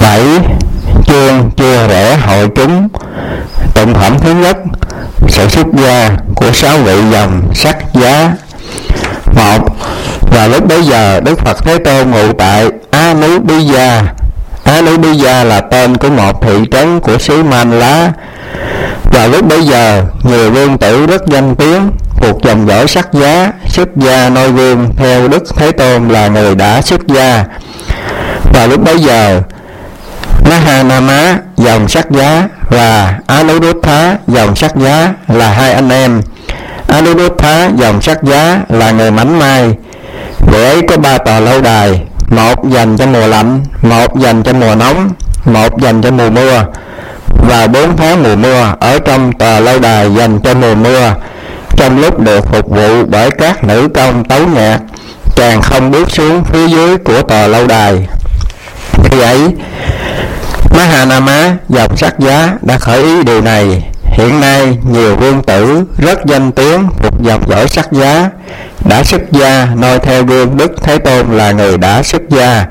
7. Chương chia rẽ hội chúng. Tụng phẩm thứ nhất: sự xuất gia của 6 vị dòng sắc giá. 1. Và lúc bấy giờ Đức Phật Thế Tôn ngụ tại Anubiya. Anubiya là tên của một thị trấn của xứ Man Lá. Và lúc bấy giờ nhiều vương tử rất danh tiếng thuộc dòng dõi sắc giá xuất gia noi gương theo Đức Thế Tôn là người đã xuất gia. Và lúc bấy giờ Mahanama dòng sắc giá và Anuruddha dòng sắc giá là hai anh em. Anuruddha dòng sắc giá là người mảnh mai. Vị ấy có 3 tòa lâu đài, một dành cho mùa lạnh, một dành cho mùa nóng, một dành cho mùa mưa. Vào 4 tháng mùa mưa, ở trong tòa lâu đài dành cho mùa mưa, trong lúc được phục vụ bởi các nữ công tấu nhạc, chàng không bước xuống phía dưới của tòa lâu đài. Khi ấy Mahanama dòng sắc giá đã khởi ý điều này. Hiện nay nhiều vương tử rất danh tiếng thuộc dòng dõi sắc giá đã xuất gia noi theo gương Đức Thế Tôn là người đã xuất gia.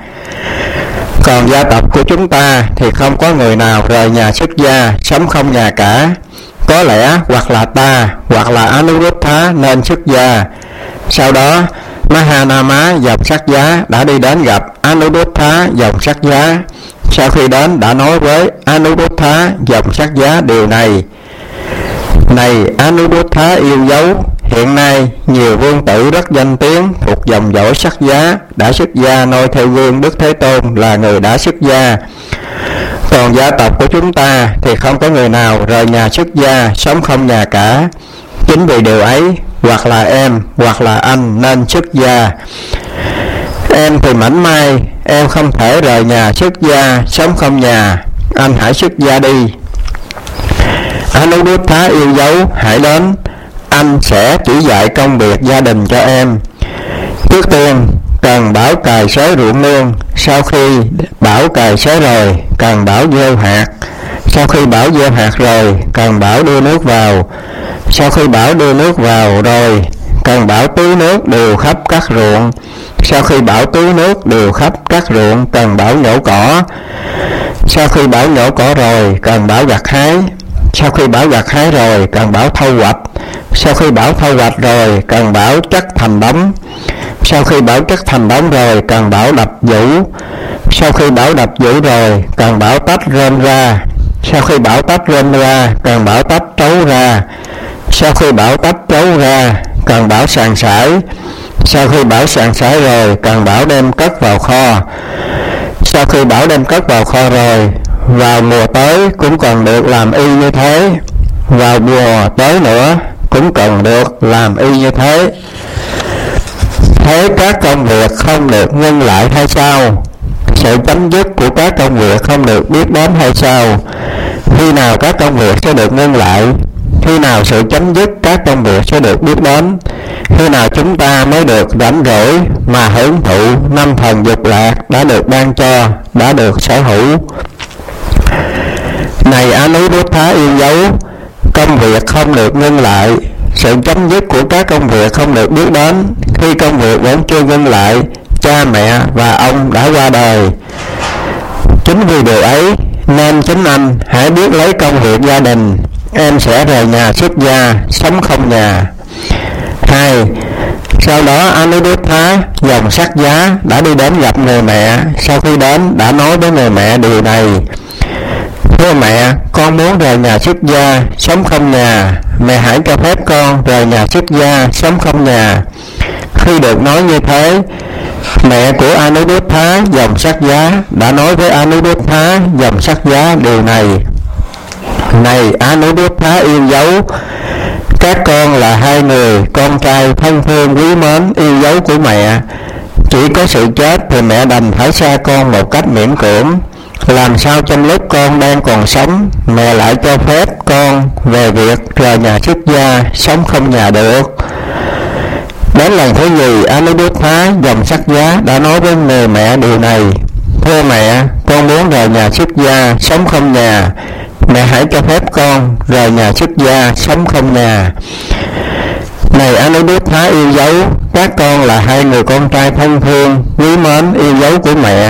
Còn gia tộc của chúng ta thì không có người nào rời nhà xuất gia sống không nhà cả. Có lẽ hoặc là ta hoặc là Anuruddha nên xuất gia. Sau đó Mahanama dòng sắc giá đã đi đến gặp Anuruddha dòng sắc giá. Sau khi đến đã nói với Anuruddha dòng sắc giá điều này: này Anuruddha yêu dấu, hiện nay nhiều vương tử rất danh tiếng thuộc dòng dõi sắc giá đã xuất gia noi theo gương Đức Thế Tôn là người đã xuất gia. Còn gia tộc của chúng ta thì không có người nào rời nhà xuất gia sống không nhà cả. Chính vì điều ấy, hoặc là em hoặc là anh nên xuất gia. Em thì mảnh mai, em không thể rời nhà xuất gia sống không nhà, anh hãy xuất gia đi. Anuruddha yêu dấu, hãy đến, anh sẽ chỉ dạy công việc gia đình cho em. Trước tiên cần bảo cày xới ruộng nương, sau khi bảo cày xới rồi cần bảo gieo hạt, sau khi bảo gieo hạt rồi cần bảo đưa nước vào, sau khi bảo đưa nước vào rồi cần bảo tưới nước đều khắp các ruộng, sau khi bảo tưới nước đều khắp các ruộng cần bảo nhổ cỏ, sau khi bảo nhổ cỏ rồi cần bảo gặt hái, sau khi bảo gặt hái rồi cần bảo thu hoạch, sau khi bảo thu hoạch rồi cần bảo chất thành đống, sau khi bảo chất thành đống rồi cần bảo đập vũ, sau khi bảo đập vũ rồi cần bảo tách rơm ra, sau khi bảo tách rơm ra cần bảo tách trấu ra, sau khi bảo tách trấu ra cần bảo sàn sải, sau khi bảo sàn sải rồi cần bảo đem cất vào kho, sau khi bảo đem cất vào kho rồi vào mùa tới cũng cần được làm y như thế, vào mùa tới nữa cũng cần được làm y như thế. Thế các công việc không được ngưng lại hay sao? Sự chấm dứt của các công việc không được biết đến hay sao? Khi nào các công việc sẽ được ngưng lại? Khi nào sự chấm dứt các công việc sẽ được biết đến? Khi nào chúng ta mới được rảnh rỗi mà hưởng thụ 5 thần dục lạc đã được ban cho, đã được sở hữu? Này Anuruddha yêu dấu, công việc không được ngưng lại, sự chấm dứt của các công việc không được biết đến. Khi công việc vẫn chưa ngưng lại, cha mẹ và ông đã qua đời. Chính vì điều ấy nên chính anh hãy biết lấy công việc gia đình, em sẽ rời nhà xuất gia sống không nhà. 2. Sau đó Anuruddha dòng sắc giá đã đi đến gặp người mẹ. Sau khi đến đã nói với người mẹ điều này: thưa mẹ, con muốn rời nhà xuất gia sống không nhà, mẹ hãy cho phép con rời nhà xuất gia sống không nhà. Khi được nói như thế, mẹ của Anuruddha dòng sắc giá đã nói với Anuruddha dòng sắc giá điều này: này Anuruddha yêu dấu, các con là 2 người con trai thân thương quý mến yêu dấu của mẹ. Chỉ có sự chết thì mẹ đành phải xa con một cách miễn cưỡng. Làm sao trong lúc con đang còn sống, mẹ lại cho phép con về việc rời nhà xuất gia sống không nhà được? Đến lần thứ nhì, Anuruddha dòng sắc giá đã nói với người mẹ điều này: thưa mẹ, con muốn rời nhà xuất gia sống không nhà, mẹ hãy cho phép con rời nhà xuất gia sống không nhà. Này Anuruddha yêu dấu, các con là 2 người con trai thân thương quý mến yêu dấu của mẹ.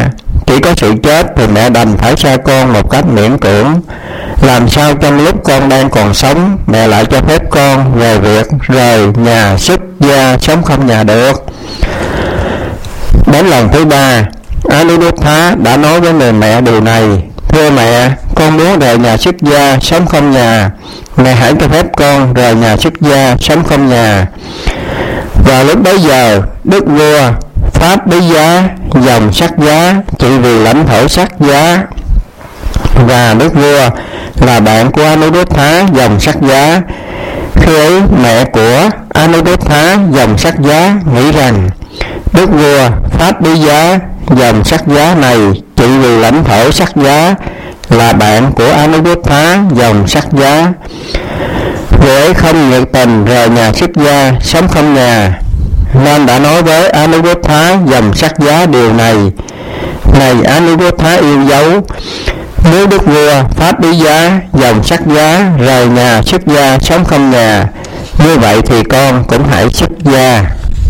chỉ có sự chết thì mẹ đành phải xa con một cách miễn cưỡng. Làm sao trong lúc con đang còn sống, mẹ lại cho phép con về việc rời nhà xuất gia sống không nhà được? Đến lần thứ ba, Anuruddha đã nói với người mẹ điều này: thưa mẹ, con muốn rời nhà xuất gia sống không nhà, mẹ hãy cho phép con rời nhà xuất gia sống không nhà. Và lúc bấy giờ, đức vua Pháp Bí Giá dòng Sắc Giá trị vì lãnh thổ Sắc Giá, và đức vua là bạn của Anuruddha dòng Sắc Giá. Khi ấy mẹ của Anuruddha dòng Sắc Giá nghĩ rằng đức vua Pháp Bí Giá dòng Sắc Giá này trị vì lãnh thổ Sắc Giá, là bạn của Anuruddha dòng Sắc Giá. Người ấy không nhiệt tình rời nhà xuất gia sống không nhà, nên đã nói với Anuruddha dòng Sắc Giá điều này: này Anuruddha yêu dấu, nếu đức vua Pháp Bí Giá dòng Sắc Giá rời nhà xuất gia sống không nhà, như vậy thì con cũng hãy xuất gia.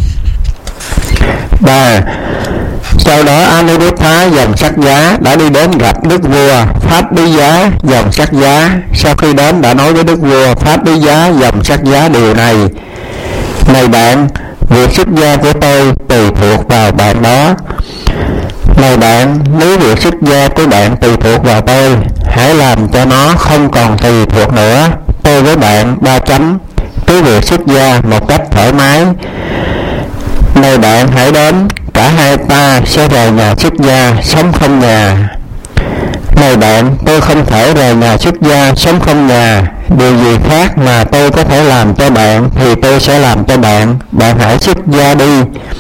3. Sau đó Anuruddha dòng Sắc Giá đã đi đến gặp đức vua Pháp Bí Giá dòng Sắc Giá. Sau khi đến đã nói với đức vua Pháp Bí Giá dòng Sắc Giá điều này: này bạn, việc xuất gia của tôi tùy thuộc vào bạn đó. Này bạn, nếu việc xuất gia của bạn tùy thuộc vào tôi, hãy làm cho nó không còn tùy thuộc nữa. Tôi với bạn 3 chấm, cứ việc xuất gia một cách thoải mái. Này bạn, hãy đến, cả hai ta sẽ rời nhà xuất gia sống không nhà. Này bạn, tôi không thể rời nhà xuất gia sống không nhà. Điều gì khác mà tôi có thể làm cho bạn thì tôi sẽ làm cho bạn. Bạn hãy xuất gia đi.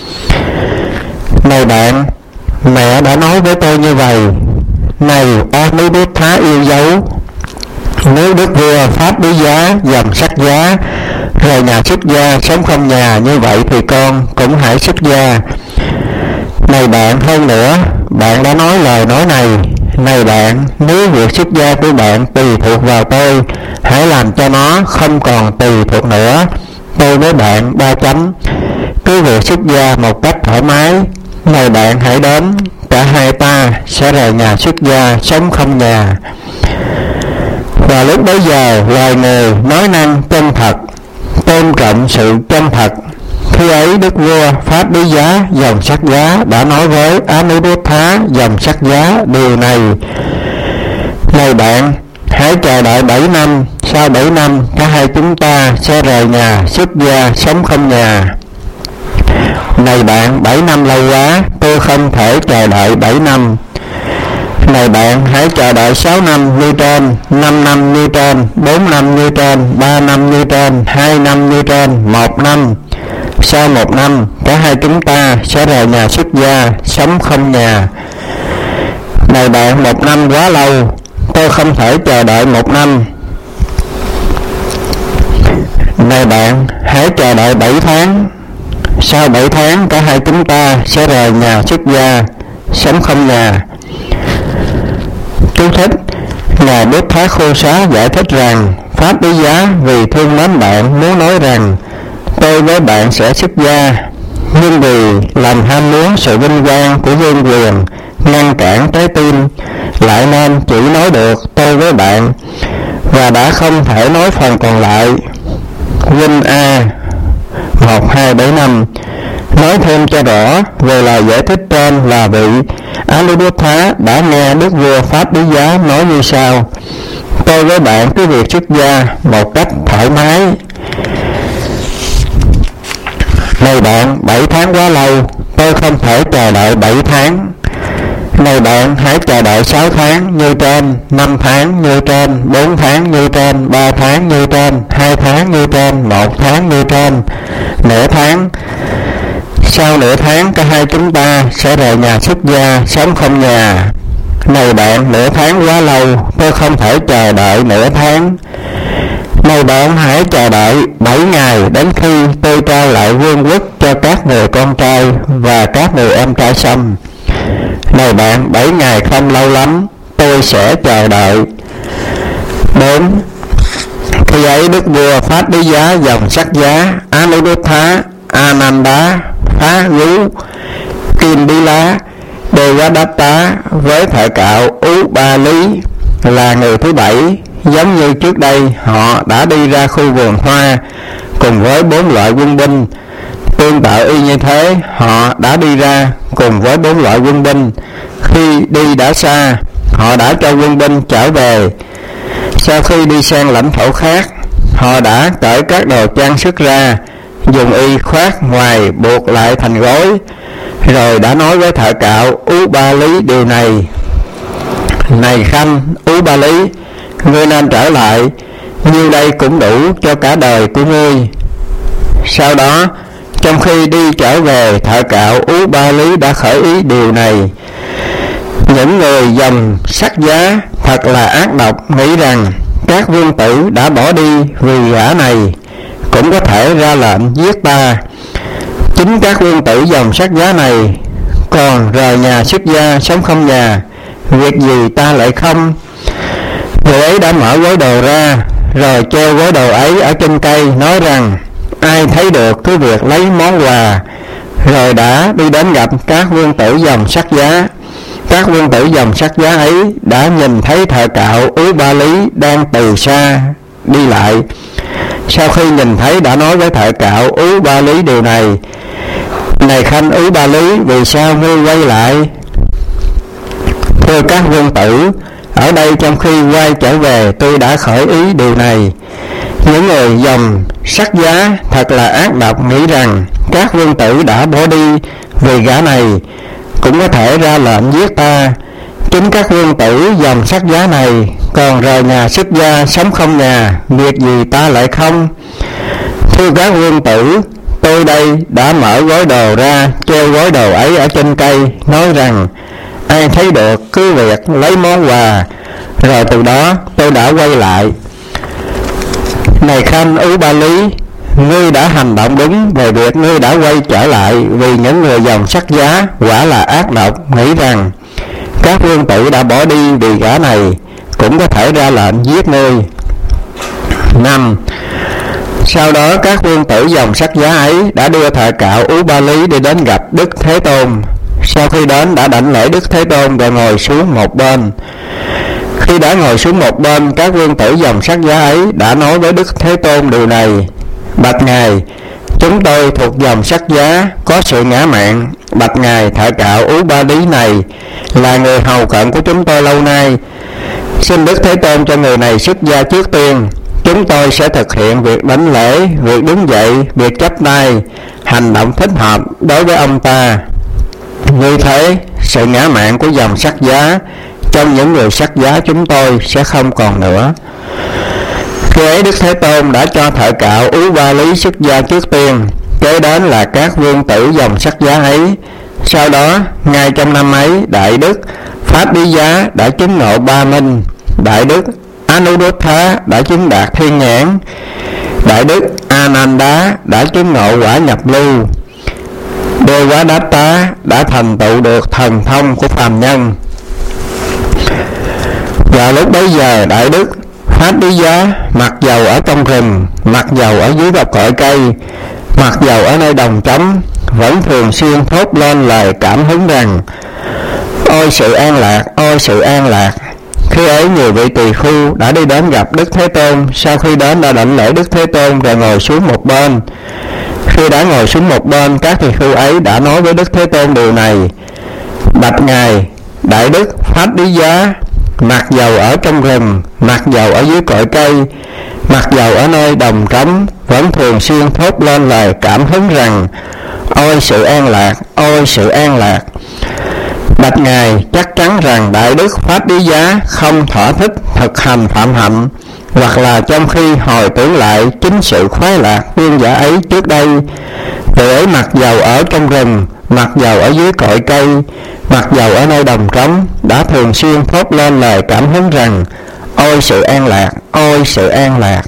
Này bạn, mẹ đã nói với tôi như vậy: này Anuruddha yêu dấu, nếu đức vua Pháp Bí Giá dòng Sắc Giá rời nhà xuất gia sống không nhà, như vậy thì con cũng hãy xuất gia. Này bạn, hơn nữa, bạn đã nói lời nói này: này bạn, nếu việc xuất gia của bạn tùy thuộc vào tôi, hãy làm cho nó không còn tùy thuộc nữa. Tôi với bạn 3 chấm, cứ việc xuất gia một cách thoải mái. Này bạn, hãy đến, cả hai ta sẽ rời nhà xuất gia sống không nhà. Và lúc bấy giờ loài người nói năng chân thật, tôn trọng sự chân thật. Khi ấy đức vua Pháp Bí Giá dòng Sắc Giá đã nói với Anuruddha dòng Sắc Giá điều này: này bạn, hãy chờ đợi 7 năm, sau 7 năm cả hai chúng ta sẽ rời nhà xuất gia sống không nhà. Này bạn, 7 năm lâu quá, tôi không thể chờ đợi 7 năm. Này bạn, hãy chờ đợi 6 năm như trên, 5 năm như trên, 4 năm như trên, 3 năm như trên, 2 năm như trên, 1 năm. Sau 1 năm, cả hai chúng ta sẽ rời nhà xuất gia sống không nhà. Này bạn, 1 năm quá lâu, tôi không thể chờ đợi 1 năm. Này bạn, hãy chờ đợi 7 tháng. Sau 7 tháng, cả hai chúng ta sẽ rời nhà xuất gia sống không nhà. Chú thích: Ngài Buddha Khô Xá giải thích rằng Pháp Bí Giá vì thương mến bạn muốn nói rằng tôi với bạn sẽ xuất gia, nhưng vì lòng ham muốn sự vinh quang của vương quyền ngăn cản trái tim, lại nên chỉ nói được tôi với bạn, và đã không thể nói phần còn lại. Vinh A 1275 nói thêm cho rõ về lời giải thích trên là vị Anuruddha đã nghe đức vua Pháp Bí Giá nói như sau: tôi với bạn cứ việc xuất gia một cách thoải mái. Này bạn, 7 tháng quá lâu, tôi không thể chờ đợi 7 tháng. Này bạn, hãy chờ đợi 6 tháng như trên, 5 tháng như trên, 4 tháng như trên, 3 tháng như trên, 2 tháng như trên, 1 tháng như trên, nửa tháng. Sau nửa tháng, cả hai chúng ta sẽ rời nhà xuất gia sống không nhà. Này bạn, nửa tháng quá lâu, tôi không thể chờ đợi nửa tháng. Này bạn, hãy chờ đợi 7 ngày đến khi tôi trao lại vương quốc cho các người con trai và các người em trai xăm. Này bạn, 7 ngày không lâu lắm, tôi sẽ chờ đợi. 4. Khi ấy đức vua Pháp Bí Giá dòng Sắc Giá, Anuruddha, Ananda, Phá Gú, Kim Bí Lá, Devadatta với thợ cạo Ubali là người thứ 7. Giống như trước đây, họ đã đi ra khu vườn hoa cùng với 4 loại quân binh. Tương tự y như thế, họ đã đi ra cùng với 4 loại quân binh. Khi đi đã xa, họ đã cho quân binh trở về. Sau khi đi sang lãnh thổ khác, họ đã cởi các đồ trang sức ra, dùng y khoác ngoài buộc lại thành gối, rồi đã nói với thợ cạo Ubali điều này: này khanh Ubali, ngươi nên trở lại, như đây cũng đủ cho cả đời của ngươi. Sau đó, trong khi đi trở về, thợ cạo Ubali đã khởi ý điều này: những người dòng sắc giá thật là ác độc, nghĩ rằng các vương tử đã bỏ đi vì gã này, cũng có thể ra lệnh giết ta. Chính các vương tử dòng sắc giá này còn rời nhà xuất gia sống không nhà, việc gì ta lại không? Người ấy đã mở gói đồ ra, rồi treo gói đồ ấy ở trên cây, nói rằng ai thấy được cứ việc lấy món quà, rồi đã đi đến gặp các vương tử dòng sắc giá. Các vương tử dòng sắc giá ấy đã nhìn thấy thợ cạo Ubali đang từ xa đi lại. Sau khi nhìn thấy, đã nói với thợ cạo Ubali điều này: này khanh Ubali, vì sao ngươi quay lại? Thưa các vương tử, ở đây trong khi quay trở về, tôi đã khởi ý điều này: những người dòng sắc giá thật là ác độc, nghĩ rằng các vương tử đã bỏ đi vì gã này, cũng có thể ra lệnh giết ta. Chính các vương tử dòng sắc giá này còn rời nhà xuất gia sống không nhà, việc gì ta lại không? Thưa các vương tử, tôi đây đã mở gói đồ ra, treo gói đồ ấy ở trên cây, nói rằng ai thấy được cứ việc lấy món quà, rồi từ đó tôi đã quay lại. Này khanh Ubali, ngươi đã hành động đúng về việc ngươi đã quay trở lại, vì những người dòng sắc giá quả là ác độc, nghĩ rằng các vương tử đã bỏ đi vì gã này, cũng có thể ra lệnh giết ngươi. 5. Sau đó các vương tử dòng sắc giá ấy đã đưa thợ cạo Ubali đi đến gặp Đức Thế Tôn. Sau khi đến, đã đảnh lễ Đức Thế Tôn rồi ngồi xuống một bên. Khi đã ngồi xuống một bên, các vương tử dòng sắc giá ấy đã nói với Đức Thế Tôn điều này: bạch ngài, chúng tôi thuộc dòng sắc giá, có sự ngã mạn. Bạch ngài, thợ cạo Ubali này là người hầu cận của chúng tôi lâu nay. Xin Đức Thế Tôn cho người này xuất gia trước tiên. Chúng tôi sẽ thực hiện việc đảnh lễ, việc đứng dậy, việc chắp tay, hành động thích hợp đối với ông ta. Như thế, sự ngã mạn của dòng sắc giá trong những người sắc giá chúng tôi sẽ không còn nữa. Khi ấy, Đức Thế Tôn đã cho thợ cạo Ubali xuất gia trước tiên, kế đến là các vương tử dòng sắc giá ấy. Sau đó, ngay trong năm ấy, Đại Đức Pháp Đi Giá đã chứng ngộ Ba Minh, Đại Đức Anuruddha đã chứng đạt Thiên Nhãn, Đại Đức Ananda đã chứng ngộ quả nhập lưu, Devadatta đã thành tựu được thần thông của phàm nhân. Vào lúc bấy giờ, Đại Đức Pháp Đi Giá mặc dầu ở trong rừng, mặc dầu ở dưới gốc cội cây, mặc dầu ở nơi đồng trống, vẫn thường xuyên thốt lên lời cảm hứng rằng: ôi sự an lạc, ôi sự an lạc. Khi ấy, nhiều vị tỳ khưu đã đi đến gặp Đức Thế Tôn. Sau khi đến, đã đảnh lễ Đức Thế Tôn rồi ngồi xuống một bên. Khi đã ngồi xuống một bên, các tỳ khưu ấy đã nói với Đức Thế Tôn điều này: bạch ngài, Đại Đức Pháp Đi Giá mặc dầu ở trong rừng, mặc dầu ở dưới cội cây, mặc dầu ở nơi đồng trống, vẫn thường xuyên thốt lên lời cảm hứng rằng: ôi sự an lạc, ôi sự an lạc. Bạch ngài, chắc chắn rằng Đại Đức Pháp Đi Giá không thỏa thích thực hành phạm hạnh, hoặc là trong khi hồi tưởng lại chính sự khoái lạc viên giả ấy trước đây, người ấy mặc dầu ở trong rừng, mặc dầu ở dưới cội cây, mặc dầu ở nơi đồng trống, đã thường xuyên thốt lên lời cảm hứng rằng: ôi sự an lạc, ôi sự an lạc.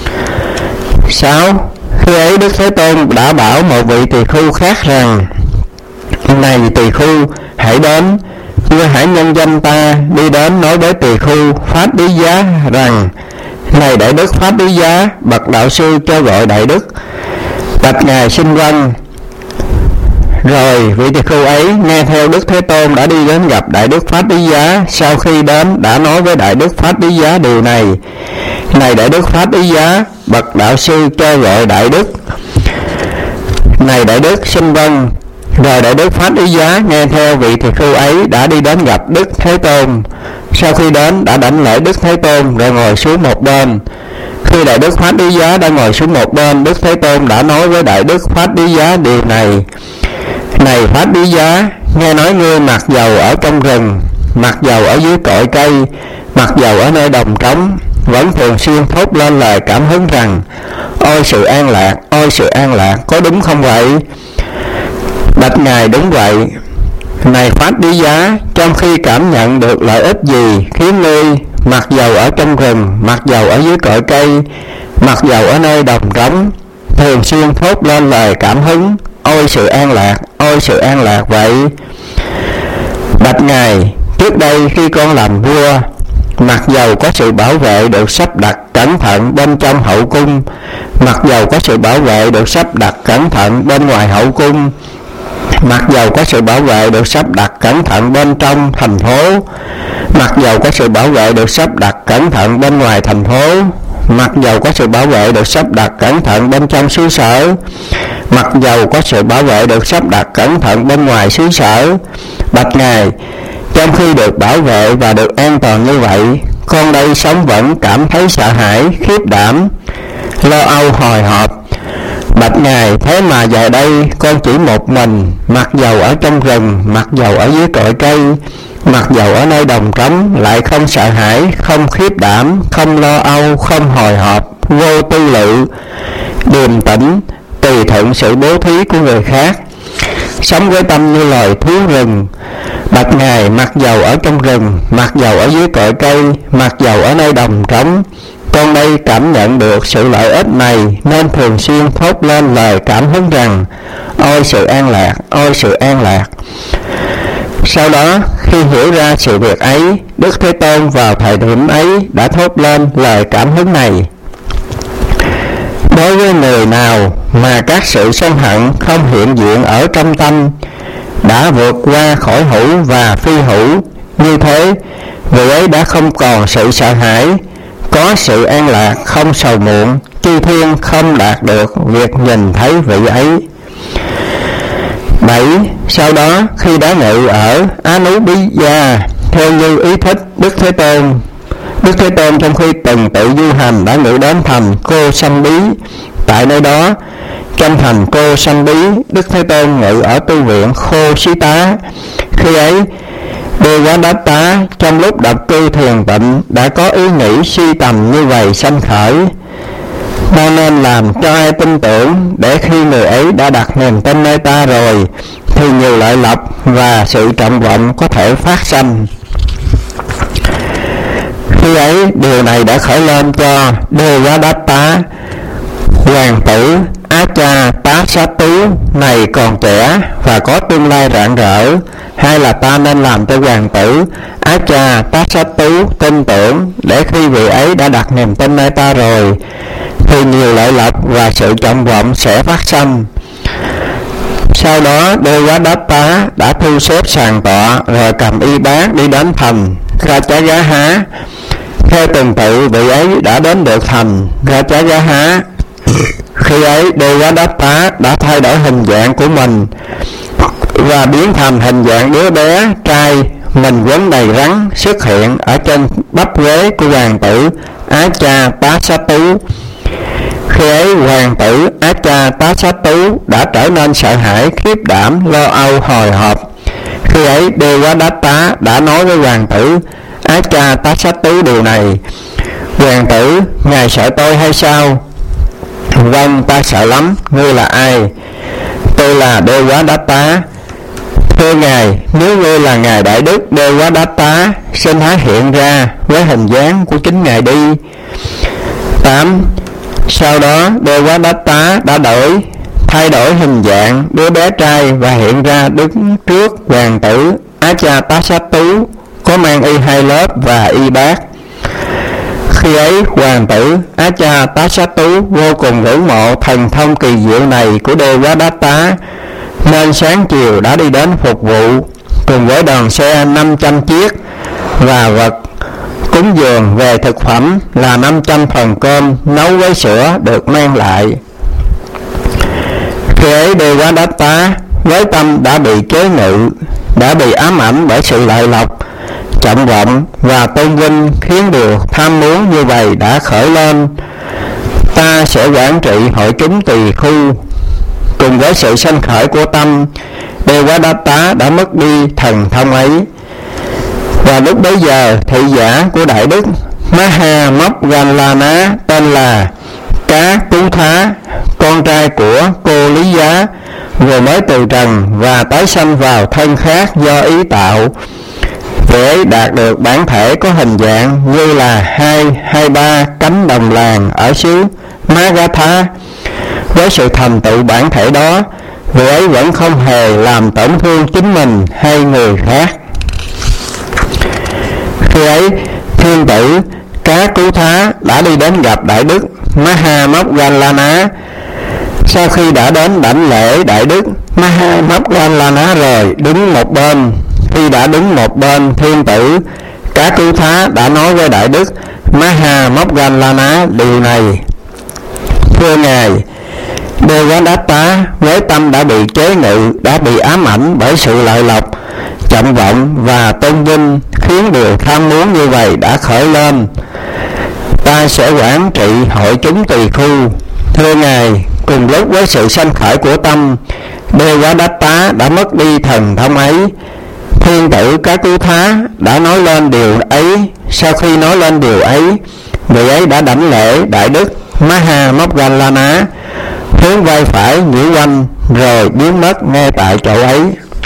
6. Khi ấy, Đức Thế Tôn đã bảo một vị tỳ khưu khác rằng: này tỳ khưu, hãy đến, ngươi hãy nhân danh ta đi đến nói với tỳ khưu Pháp Đi Giá rằng: này Đại Đức Pháp Đi Giá, bậc đạo sư cho gọi Đại Đức. Bạch ngài, xin vâng. Rồi vị tỳ khưu ấy nghe theo Đức Thế Tôn đã đi đến gặp Đại Đức Pháp Đí Giá. Sau khi đến đã nói với Đại Đức Pháp Đí Giá điều này: này Đại Đức Pháp Đí Giá, bậc đạo sư cho gọi Đại Đức. Này Đại Đức, xin vâng. Rồi Đại Đức Pháp Đí Giá nghe theo vị tỳ khưu ấy đã đi đến gặp Đức Thế Tôn. Sau khi đến đã đảnh lễ Đức Thế Tôn rồi ngồi xuống một bên. Khi Đại Đức Pháp Đí Giá đã ngồi xuống một bên, Đức Thế Tôn đã nói với Đại Đức Pháp Đí Giá điều này: này Pháp Đí Giá, nghe nói ngươi mặc dầu ở trong rừng, mặc dầu ở dưới cội cây, mặc dầu ở nơi đồng trống, vẫn thường xuyên thốt lên lời cảm hứng rằng: ôi sự an lạc, ôi sự an lạc, có đúng không vậy? Bạch Ngài, đúng vậy. Này Pháp Đí Giá, trong khi cảm nhận được lợi ích gì khiến ngươi mặc dầu ở trong rừng, mặc dầu ở dưới cội cây, mặc dầu ở nơi đồng trống, thường xuyên thốt lên lời cảm hứng: ôi sự an lạc, ôi sự an lạc vậy? Bạch Ngài, trước đây khi con làm vua, mặc dầu có sự bảo vệ được sắp đặt cẩn thận bên trong hậu cung, mặc dầu có sự bảo vệ được sắp đặt cẩn thận bên ngoài hậu cung, mặc dầu có sự bảo vệ được sắp đặt cẩn thận bên trong thành phố, mặc dầu có sự bảo vệ được sắp đặt cẩn thận bên ngoài thành phố, mặc dầu có sự bảo vệ được sắp đặt cẩn thận bên trong xứ sở, mặc dầu có sự bảo vệ được sắp đặt cẩn thận bên ngoài xứ sở. Bạch Ngài, trong khi được bảo vệ và được an toàn như vậy, con đây sống vẫn cảm thấy sợ hãi, khiếp đảm, lo âu hồi hộp. Bạch Ngài, thế mà giờ đây con chỉ một mình, mặc dầu ở trong rừng, mặc dầu ở dưới cội cây, mặc dầu ở nơi đồng trống, lại không sợ hãi, không khiếp đảm, không lo âu, không hồi hộp, vô tư lự, điềm tĩnh, tùy thuận sự bố thí của người khác, sống với tâm như loài thú rừng. Bạch Ngài, mặc dầu ở trong rừng, mặc dầu ở dưới cội cây, mặc dầu ở nơi đồng trống, con đây cảm nhận được sự lợi ích này nên thường xuyên thốt lên lời cảm hứng rằng: ôi sự an lạc, ôi sự an lạc. Sau đó, khi hiểu ra sự việc ấy, Đức Thế Tôn vào thời điểm ấy đã thốt lên lời cảm hứng này: đối với người nào mà các sự sân hận không hiện diện ở trong tâm, đã vượt qua khỏi hữu và phi hữu, như thế người ấy đã không còn sự sợ hãi, có sự an lạc, không sầu muộn, chư thiên không đạt được việc nhìn thấy vị ấy. 7. Sau đó khi đã ngự ở Anubhiya theo như ý thích Đức Thế Tôn, Đức Thế Tôn trong khi từng tự du hành đã ngự đến thành Cô Sanh Bí. Tại nơi đó, trong thành Cô Sanh Bí, Đức Thế Tôn ngự ở tu viện Khô Xí Tá. Khi ấy, Devadatta trong lúc độc cư thiền tịnh đã có ý nghĩ suy tầm như vậy sanh khởi: ta nên làm cho ai tin tưởng, để khi người ấy đã đặt niềm tin nơi ta rồi thì nhiều lợi lộc và sự trọng vọng có thể phát sanh. Khi ấy điều này đã khởi lên cho Devadatta: hoàng tử Ajatasattu này còn trẻ và có tương lai rạng rỡ, hay là ta nên làm cho hoàng tử Ajatasattu tin tưởng, để khi vị ấy đã đặt niềm tin nơi ta rồi thì nhiều lợi lộc và sự trọng vọng sẽ phát sinh. Sau đó Devadatta đã thu xếp sàn tọa rồi cầm y bát đi đến thành Rajagaha. Theo tuần tự vị ấy đã đến được thành Rajagaha. Khi ấy Devadatta đã thay đổi hình dạng của mình và biến thành hình dạng đứa bé trai, mình quấn đầy rắn, xuất hiện ở trên bắp ghế của hoàng tử Ajatasattu. Khi ấy hoàng tử Ajatasattu đã trở nên sợ hãi, khiếp đảm, lo âu, hồi hộp. Khi ấy Devadatta đã nói với hoàng tử Ajatasattu điều này: hoàng tử, ngài sợ tôi hay sao? Vâng, ta sợ lắm. Ngươi là ai? Tôi là Devadatta. Thưa ngài, nếu ngươi là ngài Đại Đức Devadatta, xin hãy hiện ra với hình dáng của chính ngài đi. 8. Sau đó Devadatta đã thay đổi hình dạng đứa bé trai và hiện ra đứng trước hoàng tử Ajatasattu, có mang y hai lớp và y bát. Khi ấy hoàng tử Ajatasattu vô cùng ngưỡng mộ thần thông kỳ diệu này của Devadatta, nên sáng chiều đã đi đến phục vụ cùng với đoàn xe 500 chiếc và vật cúng dường về thực phẩm là 500 phần cơm nấu với sữa được mang lại. Khi ấy Devadatta với tâm đã bị chế ngự, đã bị ám ảnh bởi sự lợi lộc, trọng vọng và tôn vinh, khiến điều tham muốn như vậy đã khởi lên. Ta sẽ quản trị hội chúng tỳ khu. Cùng với sự sanh khởi của tâm, Devadatta đã mất đi thần thông ấy. Và lúc bấy giờ, thị giả của Đại Đức Maha Moggallana tên là Cá Cú Thá, con trai của cô Lý Giá, vừa mới từ trần và tái sanh vào thân khác do ý tạo. Vị ấy đạt được bản thể có hình dạng như là hai ba cánh đồng làng ở xứ Magadha. Với sự thành tựu bản thể đó, vị ấy vẫn không hề làm tổn thương chính mình hay người khác. Khi ấy, thiên tử Cá Cú Thá đã đi đến gặp Đại Đức Maha Moggallana. Sau khi đã đến đảnh lễ Đại Đức Maha Moggallana rồi đứng một bên. Khi đã đứng một bên, thiên tử Cá Cú Thá đã nói với Đại Đức Maha Moggallana điều này: thưa ngài, Devadatta với tâm đã bị chế ngự, đã bị ám ảnh bởi sự lợi lộc, trọng vọng và tôn vinh, khiến điều tham muốn như vậy đã khởi lên. Ta sẽ quản trị hội chúng tỳ khu. Thưa ngài, cùng lúc với sự sanh khởi của tâm, Devadatta đã mất đi thần thông ấy. Thiên tử Cá Cú Thá đã nói lên điều ấy. Sau khi nói lên điều ấy, vị ấy đã đảnh lễ Đại Đức Maha Moggallana, hướng vai phải nhiễu quanh rồi biến mất ngay tại chỗ ấy.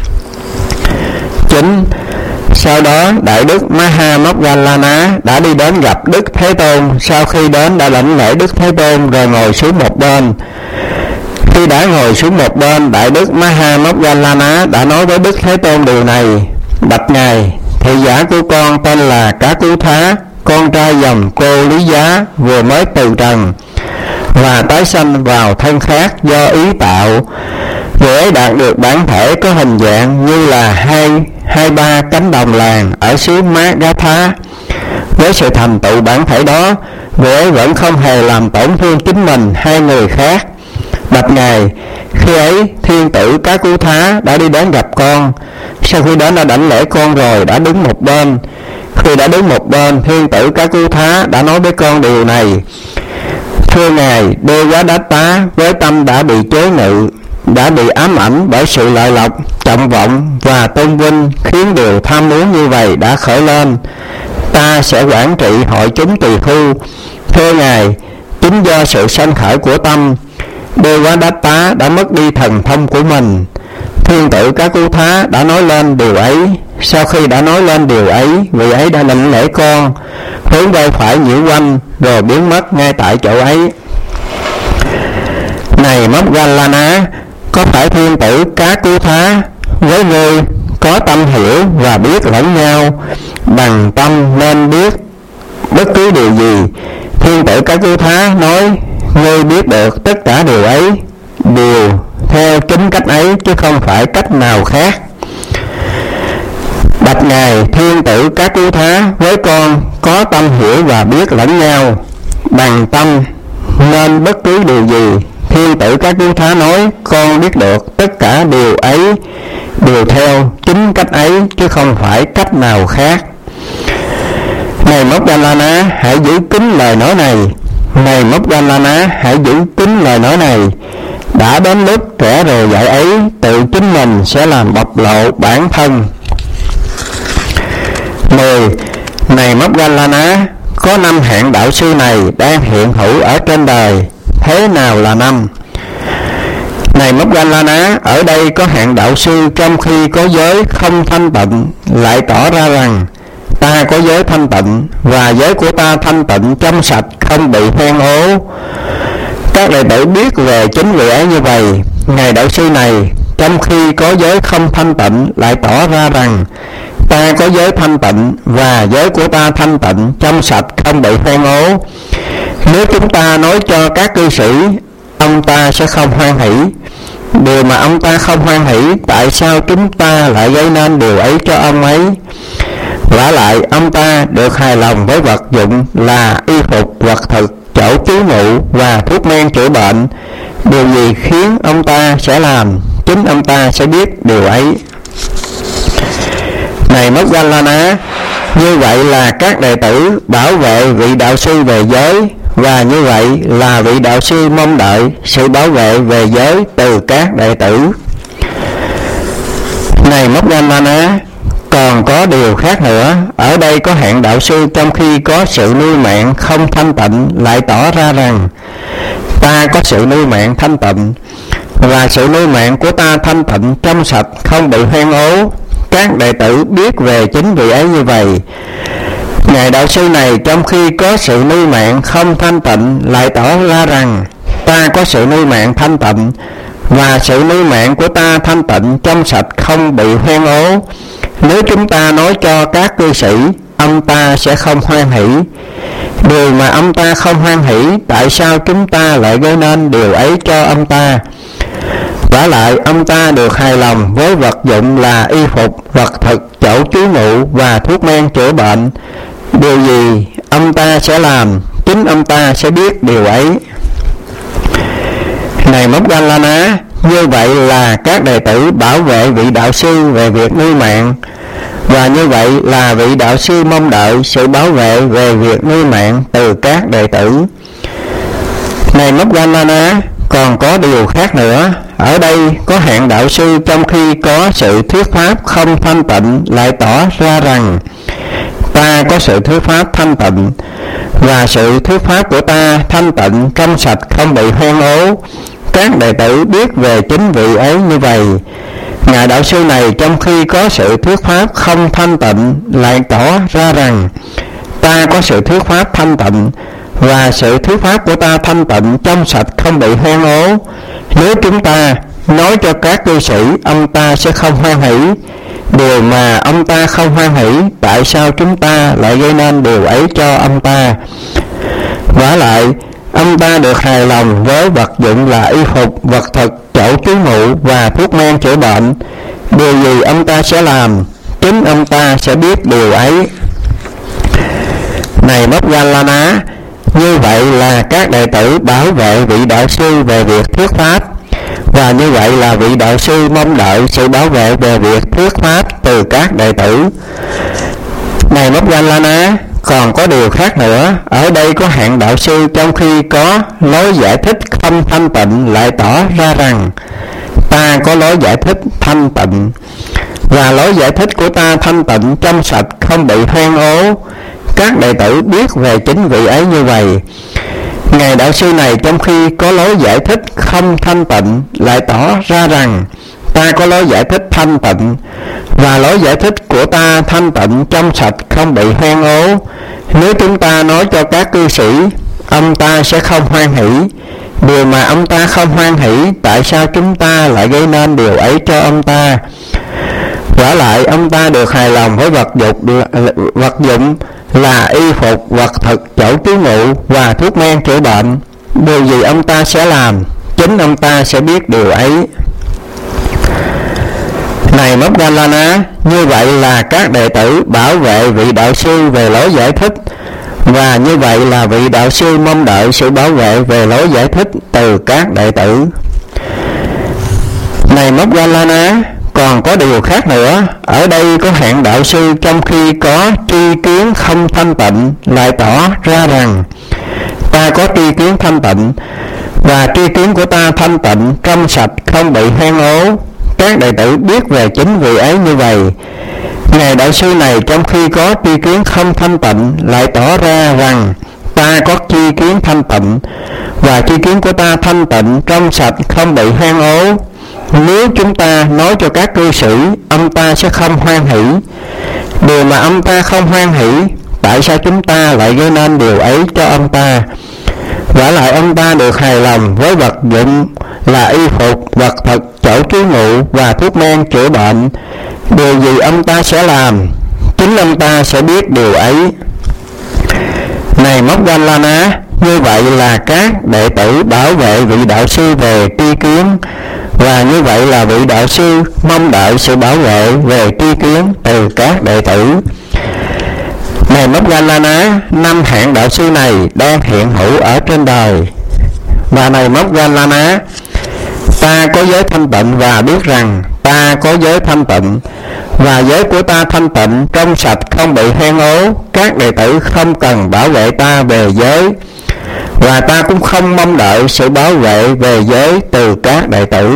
Sau đó Đại Đức Maha Moggallana đã đi đến gặp Đức Thế Tôn. Sau khi đến đã đảnh lễ Đức Thế Tôn rồi ngồi xuống một bên. Khi đã ngồi xuống một bên, Đại Đức Maha Moggallana đã nói với Đức Thế Tôn điều này: bạch ngài, thị giả của con tên là Cá Cú Thá, con trai dòng cô Lý Giá, vừa mới từ trần và tái sanh vào thân khác do ý tạo. Vị ấy đạt được bản thể có hình dạng như là hai ba cánh đồng làng ở xứ Magadha. Với sự thành tựu bản thể đó, vị ấy vẫn không hề làm tổn thương chính mình hay người khác. Bạch ngài, khi ấy thiên tử Cá Cú Thá đã đi đến gặp con. Sau khi đến đã đảnh lễ con rồi đã đứng một bên. Khi đã đứng một bên, thiên tử Cá Cú Thá đã nói với con điều này: thưa ngài, Devadatta với tâm đã bị chế ngự, đã bị ám ảnh bởi sự lợi lộc, trọng vọng và tôn vinh, khiến điều tham muốn như vậy đã khởi lên. Ta sẽ quản trị hội chúng tỳ khu. Thưa ngài, chính do sự sanh khởi của tâm, Devadatta đã mất đi thần thông của mình. Thiên tử Cá Cú Thá đã nói lên điều ấy. Sau khi đã nói lên điều ấy, vị ấy đã đảnh lễ con, hướng vai phải nhiễu quanh rồi biến mất ngay tại chỗ ấy. Này Moggallana, có phải thiên tử Cá Cú Thá với ngươi có tâm hiểu và biết lẫn nhau, bằng tâm nên biết bất cứ điều gì? Thiên tử Cá Cú Thá nói: ngươi biết được tất cả điều ấy, đều theo chính cách ấy chứ không phải cách nào khác. Bạch ngài, thiên tử Cá Cú Thá với con có tâm hiểu và biết lẫn nhau, bằng tâm nên bất cứ điều gì. Thiên tử Cá Cú Thá nói: con biết được tất cả điều ấy, đều theo chính cách ấy chứ không phải cách nào khác. Này Moggallana, hãy giữ kín lời nói này. Này Moggallana, hãy giữ kín lời nói này. Đã đến lúc kẻ rồ dại ấy tự chính mình sẽ làm bộc lộ bản thân. 10. Này Moggallana, có 5 hạng đạo sư này đang hiện hữu ở trên đời. Thế nào là 5? Này Moggallana, ở đây có hạng đạo sư trong khi có giới không thanh tịnh lại tỏ ra rằng ta có giới thanh tịnh và giới của ta thanh tịnh trong sạch, không bị hoen ố. Các đệ tử biết về chính vị ấy như vậy. Ngài đạo sư này trong khi có giới không thanh tịnh lại tỏ ra rằng ta có giới thanh tịnh và giới của ta thanh tịnh trong sạch, không bị hoen ố. Nếu chúng ta nói cho các cư sĩ, ông ta sẽ không hoan hỷ. Điều mà ông ta không hoan hỷ, tại sao chúng ta lại gây nên điều ấy cho ông ấy? Vả lại ông ta được hài lòng với vật dụng là y phục, vật thực, chỗ trú ngụ và thuốc men chữa bệnh. Điều gì khiến ông ta sẽ làm, chính ông ta sẽ biết điều ấy. Này Moggallana, như vậy là các đệ tử bảo vệ vị đạo sư về giới, và như vậy là vị đạo sư mong đợi sự bảo vệ về giới từ các đệ tử. Này Moggallana, còn có điều khác nữa. Ở đây có hạng đạo sư trong khi có sự nuôi mạng không thanh tịnh lại tỏ ra rằng ta có sự nuôi mạng thanh tịnh, và sự nuôi mạng của ta thanh tịnh trong sạch không bị hoen ố. Các đệ tử biết về chính vị ấy như vậy. Ngài đạo sư này trong khi có sự nuôi mạng không thanh tịnh lại tỏ ra rằng ta có sự nuôi mạng thanh tịnh, và sự nuôi mạng của ta thanh tịnh trong sạch không bị hoen ố. Nếu chúng ta nói cho các cư sĩ, ông ta sẽ không hoan hỷ. Điều mà ông ta không hoan hỷ, tại sao chúng ta lại gây nên điều ấy cho ông ta? Vả lại ông ta được hài lòng với vật dụng là y phục, vật thực, chỗ trú ngụ và thuốc men chữa bệnh. Điều gì ông ta sẽ làm, chính ông ta sẽ biết điều ấy. Này Moggallana, như vậy là các đệ tử bảo vệ vị đạo sư về việc nuôi mạng, và như vậy là vị đạo sư mong đợi sự bảo vệ về việc nuôi mạng từ các đệ tử. Này Moggallana, còn có điều khác nữa. Ở đây có hạng đạo sư trong khi có sự thuyết pháp không thanh tịnh lại tỏ ra rằng ta có sự thuyết pháp thanh tịnh, và sự thuyết pháp của ta thanh tịnh trong sạch không bị hoen ố. Các đệ tử biết về chính vị ấy như vậy. Ngài đạo sư này trong khi có sự thuyết pháp không thanh tịnh lại tỏ ra rằng ta có sự thuyết pháp thanh tịnh, và sự thuyết pháp của ta thanh tịnh trong sạch không bị hoen ố. Nếu chúng ta nói cho các cư sĩ, ông ta sẽ không hoan hỷ. Điều mà ông ta không hoan hỷ, tại sao chúng ta lại gây nên điều ấy cho ông ta? Vả lại ông ta được hài lòng với vật dụng là y phục, vật thực, chỗ trú ngụ và thuốc men chữa bệnh. Điều gì ông ta sẽ làm, chính ông ta sẽ biết điều ấy. Này Moggallana, như vậy là các đệ tử bảo vệ vị đạo sư về việc thuyết pháp, và như vậy là vị đạo sư mong đợi sự bảo vệ về việc thuyết pháp từ các đệ tử. Này Moggallana, còn có điều khác nữa. Ở đây có hạng đạo sư trong khi có lối giải thích không thanh tịnh lại tỏ ra rằng ta có lối giải thích thanh tịnh, và lối giải thích của ta thanh tịnh trong sạch không bị hoen ố. Các đệ tử biết về chính vị ấy như vậy. Ngài đạo sư này trong khi có lối giải thích không thanh tịnh lại tỏ ra rằng ta có lối giải thích thanh tịnh, và lối giải thích của ta thanh tịnh trong sạch không bị hoen ố. Nếu chúng ta nói cho các cư sĩ, ông ta sẽ không hoan hỷ. Điều mà ông ta không hoan hỷ, tại sao chúng ta lại gây nên điều ấy cho ông ta? Vả lại ông ta được hài lòng với vật dụng là y phục, vật thực, chỗ trú ngụ và thuốc men chữa bệnh. Điều gì ông ta sẽ làm, chính ông ta sẽ biết điều ấy. Này Moggallana, như vậy là các đệ tử bảo vệ vị đạo sư về lối giải thích, và như vậy là vị đạo sư mong đợi sự bảo vệ về lối giải thích từ các đệ tử. Này Moggallana, còn có điều khác nữa. Ở đây có hạng đạo sư trong khi có tri kiến không thanh tịnh lại tỏ ra rằng ta có tri kiến thanh tịnh, và tri kiến của ta thanh tịnh trong sạch không bị hoen ố. Các đệ tử biết về chính vị ấy như vậy. Ngài đạo sư này trong khi có tri kiến không thanh tịnh lại tỏ ra rằng ta có tri kiến thanh tịnh, và tri kiến của ta thanh tịnh trong sạch không bị hoen ố. Nếu chúng ta nói cho các cư sĩ, ông ta sẽ không hoan hỷ. Điều mà ông ta không hoan hỷ, tại sao chúng ta lại gây nên điều ấy cho ông ta? Vả lại ông ta được hài lòng với vật dụng là y phục, vật thực, chỗ trú ngụ và thuốc men chữa bệnh. Điều gì ông ta sẽ làm, chính ông ta sẽ biết điều ấy. Này Moggallana, như vậy là các đệ tử bảo vệ vị đạo sư về tri kiến, Và như vậy là vị đạo sư mong đợi sự bảo vệ về tri kiến từ các đệ tử. Này Moggallana, 5 hạng đạo sư này đang hiện hữu ở trên đời. Và này Moggallana, ta có giới thanh tịnh và biết rằng ta có giới thanh tịnh, và giới của ta thanh tịnh, trong sạch, không bị hoen ố. Các đệ tử không cần bảo vệ ta về giới, và ta cũng không mong đợi sự bảo vệ về giới từ các đệ tử.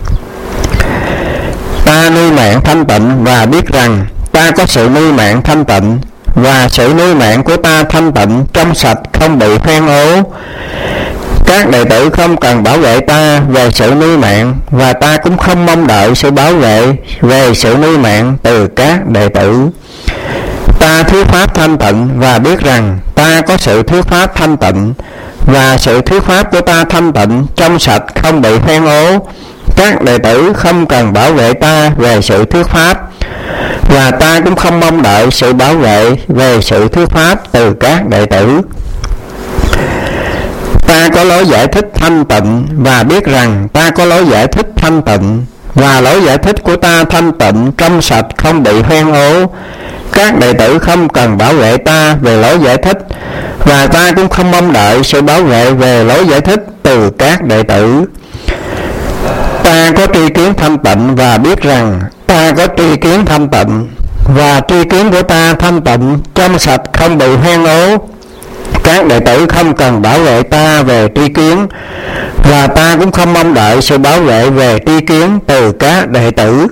Ta nuôi mạng thanh tịnh và biết rằng ta có sự nuôi mạng thanh tịnh, và sự nuôi mạng của ta thanh tịnh, trong sạch, không bị hoen ố. Các đệ tử không cần bảo vệ ta về sự nuôi mạng, và ta cũng không mong đợi sự bảo vệ về sự nuôi mạng từ các đệ tử. Ta thuyết pháp thanh tịnh và biết rằng ta có sự thuyết pháp thanh tịnh, và sự thuyết pháp của ta thanh tịnh, trong sạch, không bị hoen ố. Các đệ tử không cần bảo vệ ta về sự thuyết pháp, và ta cũng không mong đợi sự bảo vệ về sự thuyết pháp từ các đệ tử. Ta có lối giải thích thanh tịnh và biết rằng ta có lối giải thích thanh tịnh, và lối giải thích của ta thanh tịnh, trong sạch, không bị hoen ố. Các đệ tử không cần bảo vệ ta về lối giải thích, và ta cũng không mong đợi sự bảo vệ về lối giải thích từ các đệ tử. Ta có tri kiến thanh tịnh và biết rằng ta có tri kiến thanh tịnh, và tri kiến của ta thanh tịnh, trong sạch, không bị hoen ố. Các đệ tử không cần bảo vệ ta về tri kiến, và ta cũng không mong đợi sự bảo vệ về tri kiến từ các đệ tử.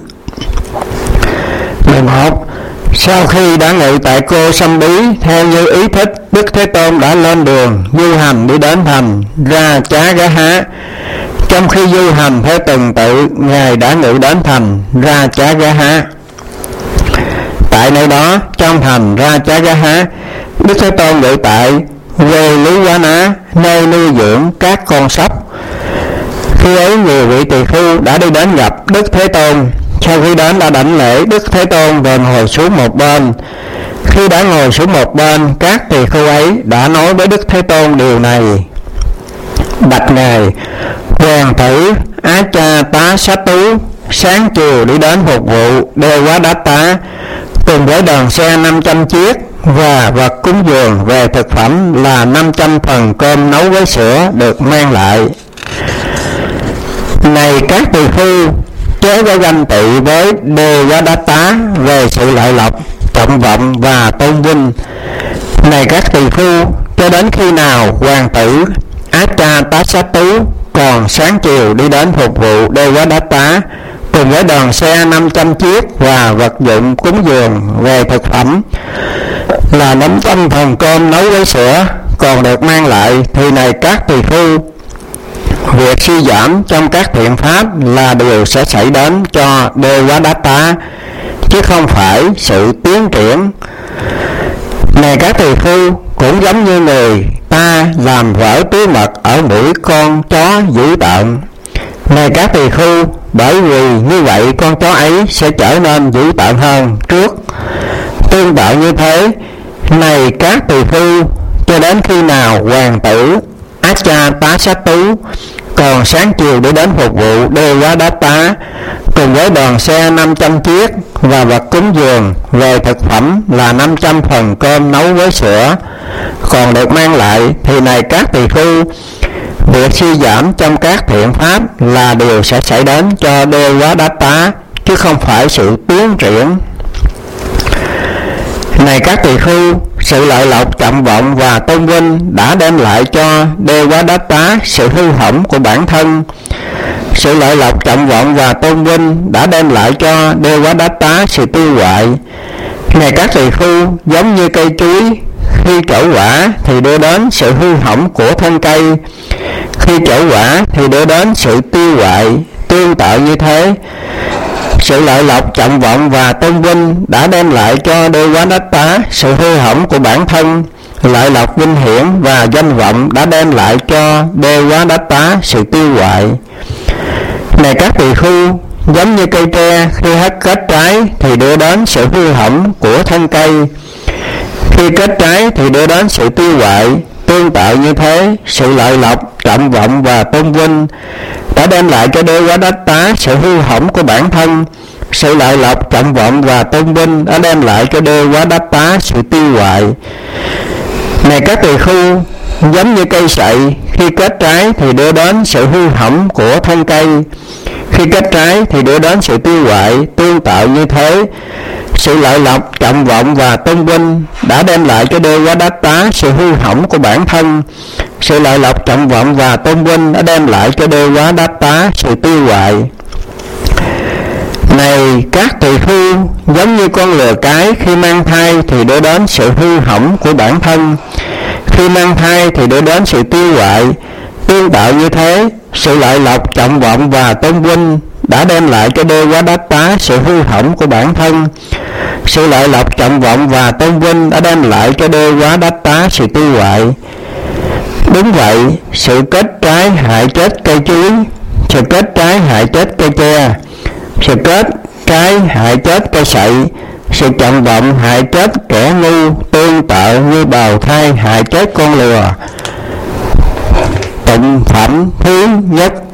11. Sau khi đã ngự tại Cô Sâm Bí theo như ý thích, Đức Thế Tôn đã lên đường du hành đi đến thành Ra Chá Gá Há. Trong khi du hành theo tuần tự, Ngài đã ngự đến thành Ra Chá Gá Há. Tại nơi đó, trong thành Ra Chá Gá Há, Đức Thế Tôn ngự tại Quê Lý Quá Ná, nơi nuôi dưỡng các con sóc. Khi ấy nhiều vị tỳ khưu đã đi đến gặp Đức Thế Tôn. Sau khi đến đã đảnh lễ Đức Thế Tôn và ngồi xuống một bên. Khi đã ngồi xuống một bên, các tỳ khưu ấy đã nói với Đức Thế Tôn điều này: Bạch Ngài, hoàng tử Á Cha Tá Sát Tú sáng chiều đi đến phục vụ Đê Quá Đát Tá cùng với đoàn xe 500 chiếc và vật cúng dường về thực phẩm là 500 phần cơm nấu với sữa được mang lại. Này các tỳ khưu, chớ có ganh tị với Đê Quá Đát Tá về sự lợi lộc, trọng vọng và tôn vinh. Này các tỳ khưu, cho đến khi nào hoàng tử Á Cha Tá Sát Tú còn sáng chiều đi đến phục vụ Đê Quá Đát Tá cùng với đoàn xe 500 chiếc và vật dụng cúng dường về thực phẩm là 500 phần cơm nấu với sữa còn được mang lại, thì này các tỳ khưu, việc suy giảm trong các thiện pháp là điều sẽ xảy đến cho Đê Quá Đát Tá, chứ không phải sự tiến triển. Này các tỳ khưu, cũng giống như người ta làm vỡ túi mật ở mũi con chó dữ tợn. Này các tỳ khưu, bởi vì như vậy con chó ấy sẽ trở nên dữ tợn hơn trước. Tương tự như thế, này các tỳ khưu, cho đến khi nào hoàng tử Á Cha Tá Sát Tú còn sáng chiều để đến phục vụ Đê Quá Đát Tá cùng với đoàn xe 500 chiếc và vật cúng dường về thực phẩm là 500 phần cơm nấu với sữa còn được mang lại, thì này các tỳ khưu, việc suy giảm trong các thiện pháp là điều sẽ xảy đến cho Đê Quá Đát Tá, chứ không phải sự tiến triển. Này các tỳ khưu, sự lợi lộc, trọng vọng và tôn vinh đã đem lại cho Đê Quá Đát Tá sự hư hỏng của bản thân. Sự lợi lộc, trọng vọng và tôn vinh đã đem lại cho Đê Quá Đát Tá sự tiêu hoại. Này các tỳ khưu, giống như cây chuối, khi trổ quả thì đưa đến sự hư hỏng của thân cây, khi trổ quả thì đưa đến sự tiêu hoại. Tương tự như thế, sự lợi lộc, trọng vọng và tôn vinh đã đem lại cho Đê Quá Đát Tá sự hư hỏng của bản thân. Lợi lộc, vinh hiển và danh vọng đã đem lại cho Đê Quá Đát Tá sự tiêu hoại. Này các tỳ khưu, giống như cây tre khi hết kết trái thì đưa đến sự hư hỏng của thân cây, khi kết trái thì đưa đến sự tiêu hoại. Tương tự như thế, sự lợi lộc, trọng vọng và tôn vinh đã đem lại cho Đê Quá Đát Tá sự hư hỏng của bản thân. Sự lợi lộc, trọng vọng và tôn vinh đã đem lại cho Đê Quá Đát Tá sự tiêu hoại. Này các tỳ khưu, giống như cây sậy, khi kết trái thì đưa đến sự hư hỏng của thân cây, khi kết trái thì đưa đến sự tiêu hoại. Tương tự như thế, sự lợi lộc, trọng vọng và tôn vinh đã đem lại cho Đê Quá Đát Tá sự hư hỏng của bản thân. Sự lợi lộc, trọng vọng và tôn vinh đã đem lại cho Đê Quá Đát Tá sự tiêu hoại. Này các tỳ khưu, giống như con lừa cái khi mang thai thì đưa đến sự hư hỏng của bản thân, khi mang thai thì đưa đến sự tiêu hoại. Tương tự như thế, sự lợi lộc, trọng vọng và tôn vinh đã đem lại cho Đê Quá Đát Tá sự hư hỏng của bản thân. Sự lợi lộc, trọng vọng và tôn vinh đã đem lại cho Đê Quá Đát Tá sự tiêu hoại. Đúng vậy, sự kết trái hại chết cây chuối, sự kết trái hại chết cây tre, sự kết trái hại chết cây sậy, sự trọng vọng hại chết kẻ ngu, tương tự như bào thai hại chết con lừa. Tụng phẩm thứ nhất.